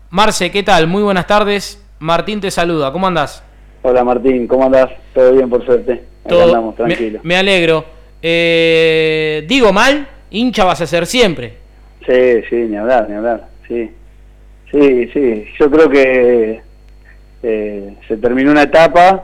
Marce, ¿qué tal? Muy buenas tardes. Martín te saluda. ¿Cómo andás? Hola Martín, ¿cómo andás? Todo bien, por suerte. Acá andamos, tranquilo. Me alegro. Digo mal, hincha vas a ser siempre. Sí, ni hablar. Sí. Yo creo que se terminó una etapa.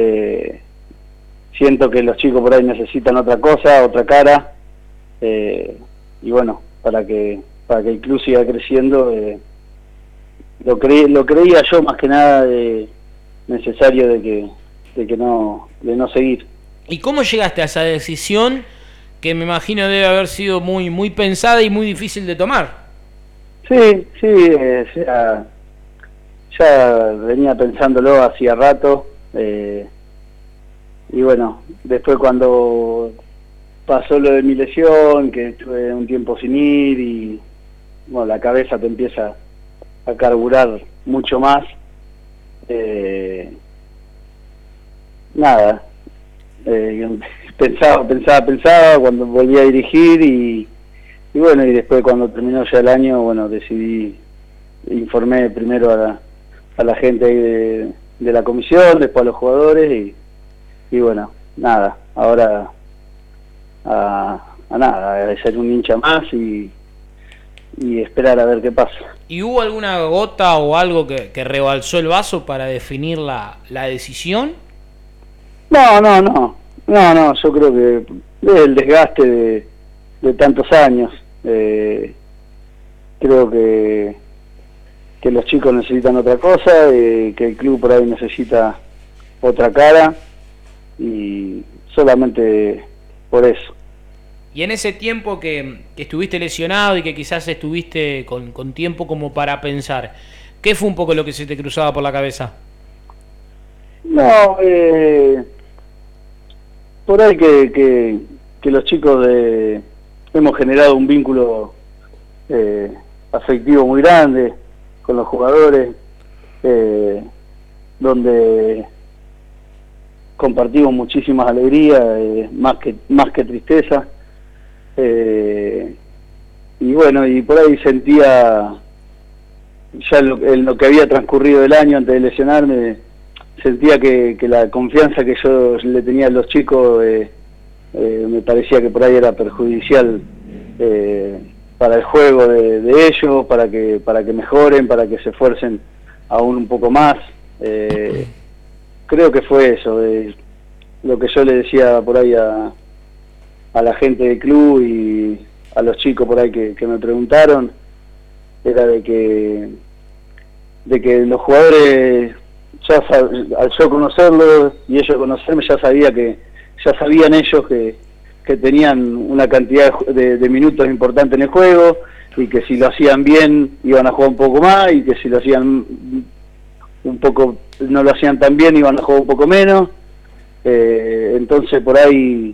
Siento que los chicos por ahí necesitan otra cosa, otra cara. Y bueno, para que el club siga creciendo, lo creía yo más que nada necesario de no seguir. ¿Y cómo llegaste a esa decisión que me imagino debe haber sido muy pensada y muy difícil de tomar? Sí, ya venía pensándolo hacía rato, y bueno, después cuando pasó lo de mi lesión, que estuve un tiempo sin ir, y bueno, la cabeza te empieza a carburar mucho más. Nada, pensaba cuando volví a dirigir, y bueno, y después cuando terminó ya el año, bueno, informé primero a la gente ahí de la comisión, después a los jugadores, y bueno, nada, ahora a ser un hincha más y esperar a ver qué pasa. ¿Y hubo alguna gota o algo que rebalsó el vaso para definir la decisión? No, yo creo que es el desgaste de tantos años. Creo que los chicos necesitan otra cosa, que el club por ahí necesita otra cara, y solamente por eso. Y en ese tiempo que estuviste lesionado y que quizás estuviste con tiempo como para pensar, ¿qué fue un poco lo que se te cruzaba por la cabeza? No, por ahí que los chicos hemos generado un vínculo afectivo muy grande con los jugadores, donde compartimos muchísimas alegrías, más que tristeza, y bueno, y por ahí sentía ya en lo que había transcurrido el año antes de lesionarme, sentía que la confianza que yo le tenía a los chicos, me parecía que por ahí era perjudicial para el juego de ellos, para que mejoren, para que se esfuercen aún un poco más. Creo que fue eso, lo que yo le decía por ahí a la gente del club y a los chicos por ahí que me preguntaron, era de que los jugadores, al yo conocerlos y ellos conocerme, ya sabían ellos que tenían una cantidad de minutos importantes en el juego, y que si lo hacían bien iban a jugar un poco más, y que si lo hacían no lo hacían tan bien, iban a jugar un poco menos. Entonces por ahí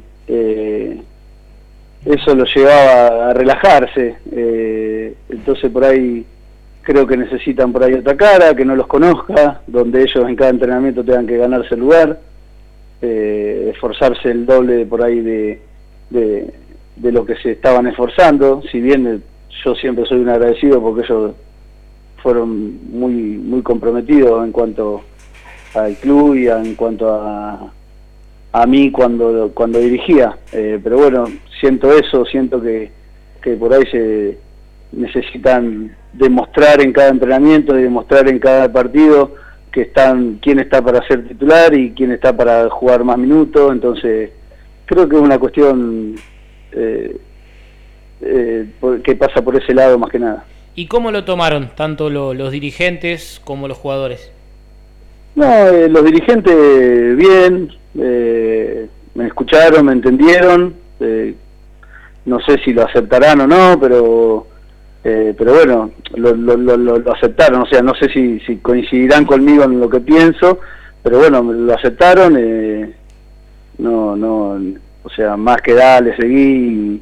eso lo llevaba a relajarse. Entonces por ahí creo que necesitan por ahí otra cara, que no los conozca, donde ellos en cada entrenamiento tengan que ganarse el lugar, esforzarse el doble por ahí de lo que se estaban esforzando. Si bien yo siempre soy un agradecido, porque ellos fueron muy comprometidos en cuanto al club y en cuanto a mí cuando dirigía, pero bueno, siento que por ahí se necesitan demostrar en cada entrenamiento y demostrar en cada partido quién está para ser titular y quién está para jugar más minutos. Entonces creo que es una cuestión que pasa por ese lado más que nada. ¿Y cómo lo tomaron tanto los dirigentes como los jugadores? No, los dirigentes bien, me escucharon, me entendieron, no sé si lo aceptarán o no, pero bueno, lo aceptaron. O sea, no sé si coincidirán conmigo en lo que pienso, pero bueno, lo aceptaron. O sea, más que dale, seguí,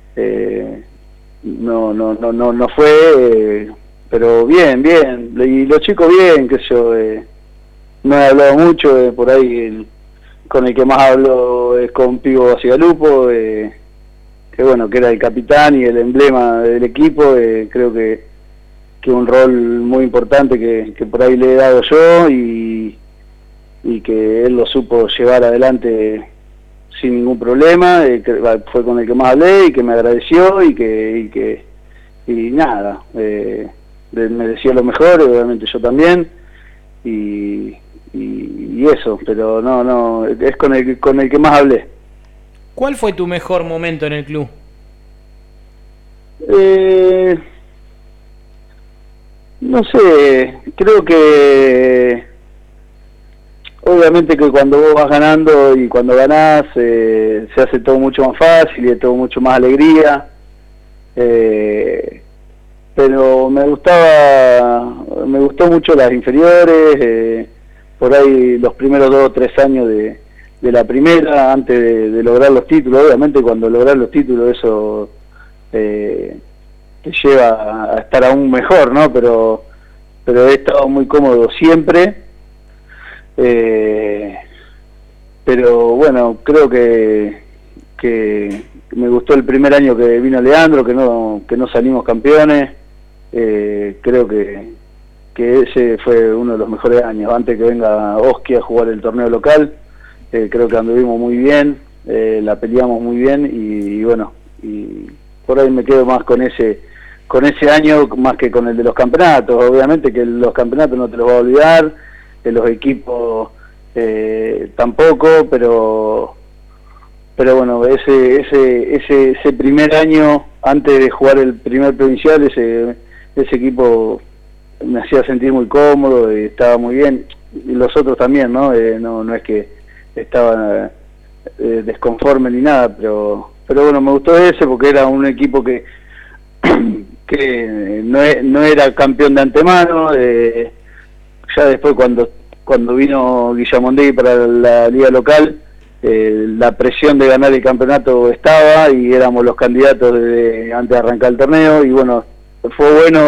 no fue, pero bien, y los chicos bien, qué sé yo. No he hablado mucho, por ahí con el que más hablo es con Pivo Bacigalupo, que bueno, que era el capitán y el emblema del equipo. Creo que que un rol muy importante que por ahí le he dado yo y que él lo supo llevar adelante sin ningún problema, fue con el que más hablé y que me agradeció y nada, me decía lo mejor, obviamente yo también, y eso, pero no, es con el que más hablé. ¿Cuál fue tu mejor momento en el club? No sé, creo que obviamente que cuando vos vas ganando y cuando ganás se hace todo mucho más fácil y es todo mucho más alegría, pero me gustó mucho las inferiores, por ahí los primeros 2 o 3 años de la primera, antes de lograr los títulos. Obviamente cuando lográs los títulos eso te lleva a estar aún mejor, ¿no? Pero he estado muy cómodo siempre, pero bueno, creo que me gustó el primer año que vino Leandro, que no salimos campeones. Creo que ese fue uno de los mejores años, antes que venga Oski a jugar el torneo local. Creo que anduvimos muy bien, la peleamos muy bien y bueno, y por ahí me quedo más con ese año más que con el de los campeonatos. Obviamente que los campeonatos no te los va a olvidar, los equipos tampoco, pero bueno, ese primer año antes de jugar el primer provincial, ese equipo me hacía sentir muy cómodo y estaba muy bien, y los otros también, ¿no? No es que estaba desconforme ni nada, pero bueno, me gustó ese porque era un equipo que no era campeón de antemano. Ya después cuando vino Guillamondí para la liga local, la presión de ganar el campeonato estaba y éramos los candidatos antes de arrancar el torneo, y bueno, fue bueno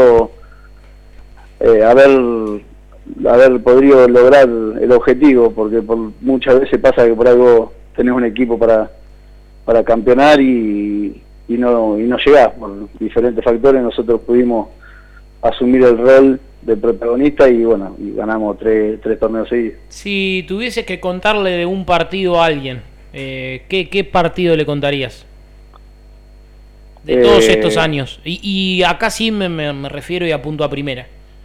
haber podido lograr el objetivo, porque muchas veces pasa que por algo tenés un equipo para campeonar y no llegás por diferentes factores. Nosotros pudimos asumir el rol de protagonista y bueno, y ganamos tres torneos seguidos. Si tuvieses que contarle de un partido a alguien, ¿qué partido le contarías? De todos estos años. Y acá sí me refiero y apunto a primera.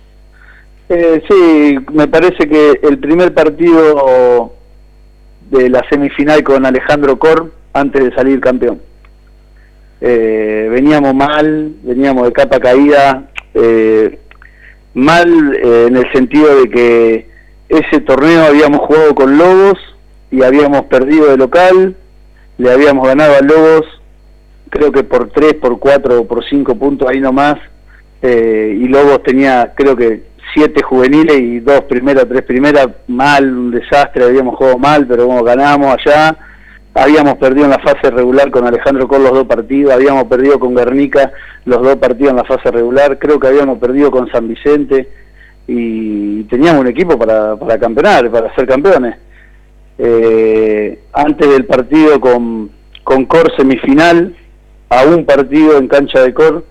Sí, me parece que el primer partido de la semifinal con Alejandro Cor, antes de salir campeón. Veníamos mal, veníamos de capa caída, mal en el sentido de que ese torneo habíamos jugado con Lobos y habíamos perdido de local, le habíamos ganado a Lobos creo que por 3, por 4 o por 5 puntos ahí nomás, y Lobos tenía creo que 7 juveniles y 2 primeras, 3 primeras, mal, un desastre, habíamos jugado mal, pero bueno, ganamos allá. Habíamos perdido en la fase regular con Alejandro Cor los 2 partidos, habíamos perdido con Guernica los 2 partidos en la fase regular, creo que habíamos perdido con San Vicente, y teníamos un equipo para campeonar, para ser campeones. Antes del partido con Cor semifinal, a un partido en cancha de Cor,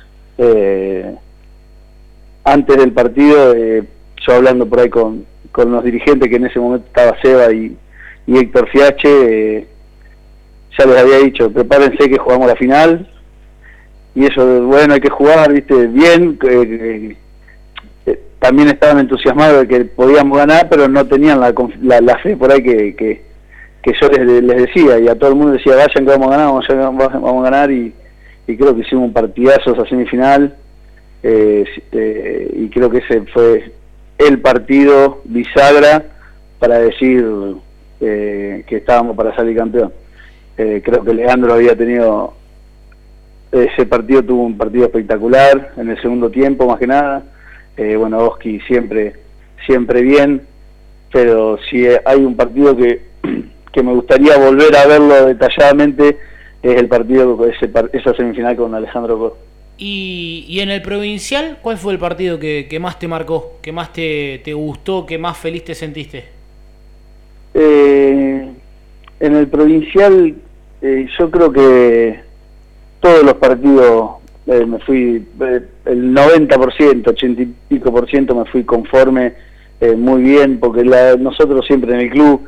antes del partido, yo hablando por ahí con los dirigentes, que en ese momento estaba Seba y Héctor Fiache, ya les había dicho, prepárense que jugamos la final, y ellos, bueno, hay que jugar, viste, bien, también estaban entusiasmados de que podíamos ganar, pero no tenían la fe por ahí que yo les decía, y a todo el mundo decía, vayan que vamos a ganar, vamos a ganar, y creo que hicimos un partidazo esa semifinal, y creo que ese fue el partido bisagra para decir que estábamos para salir campeón. Creo que Leandro había tenido ese partido, tuvo un partido espectacular en el segundo tiempo más que nada. Bueno, Oski siempre bien, pero si hay un partido que me gustaría volver a verlo detalladamente, es el partido, esa semifinal con Alejandro Cor. Y en el provincial, ¿cuál fue el partido que más te marcó, que más te gustó, que más feliz te sentiste? En el provincial, yo creo que todos los partidos me fui, el 90%, 80 y pico por ciento me fui conforme, muy bien, porque nosotros siempre en el club,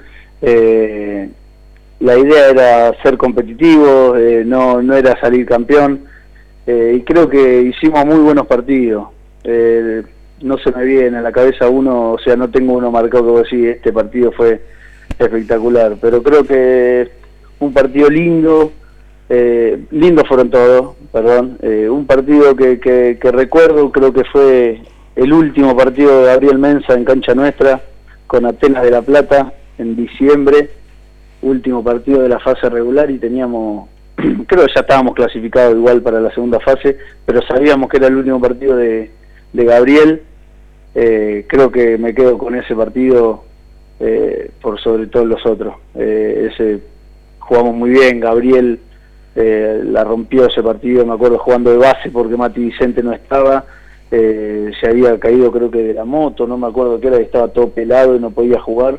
la idea era ser competitivos, no era salir campeón, y creo que hicimos muy buenos partidos. No se me viene a la cabeza uno, o sea, no tengo uno marcado que vos decís, este partido fue espectacular, pero creo que un partido lindo, lindos fueron todos, perdón, un partido que recuerdo, creo que fue el último partido de Gabriel Mensah en cancha nuestra, con Atenas de La Plata, en diciembre, último partido de la fase regular, y teníamos, creo que ya estábamos clasificados igual para la segunda fase, pero sabíamos que era el último partido de Gabriel. Creo que me quedo con ese partido por sobre todos los otros. Ese jugamos muy bien, Gabriel la rompió ese partido, me acuerdo jugando de base porque Mati Vicente no estaba, se había caído creo que de la moto, no me acuerdo qué era, estaba todo pelado y no podía jugar.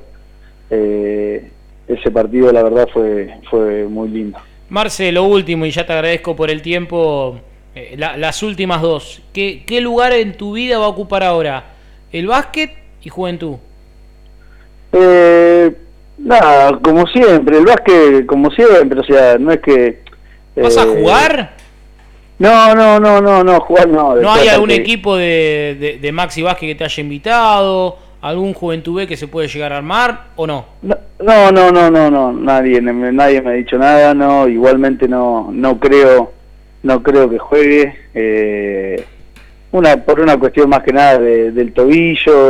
Ese partido la verdad fue muy lindo. Marce, lo último, y ya te agradezco por el tiempo, las últimas dos. ¿Qué lugar en tu vida va a ocupar ahora? ¿El básquet y Juventud? Nada, como siempre, el básquet como siempre, o sea, no es que... ¿Vas a jugar? No, jugar no. ¿No hay algún equipo de Maxi Básquet que te haya invitado? ¿Algún Juventud B que se puede llegar a armar o no? No, nadie me ha dicho nada, no, igualmente no creo que juegue, por una cuestión más que nada del tobillo,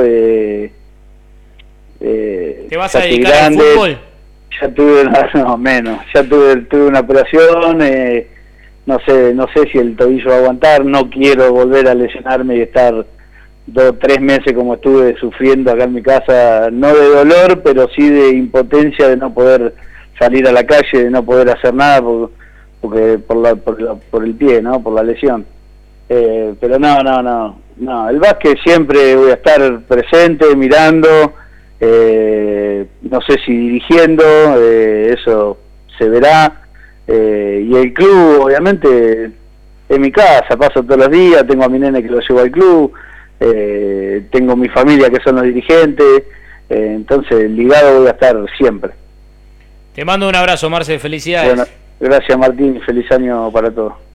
¿te vas a dedicar al fútbol? Ya tuve, ya tuve una operación, no sé si el tobillo va a aguantar, no quiero volver a lesionarme y estar 2 o 3 meses como estuve sufriendo acá en mi casa, no de dolor, pero sí de impotencia, de no poder salir a la calle, de no poder hacer nada porque por el pie, ¿no? Por la lesión. Pero no, el básquet siempre voy a estar presente, mirando, no sé si dirigiendo, eso se verá, y el club obviamente es mi casa, paso todos los días, tengo a mi nene que lo llevo al club, tengo mi familia que son los dirigentes, entonces ligado voy a estar siempre. Te mando un abrazo, Marce, felicidades. Bueno, gracias Martín, feliz año para todos.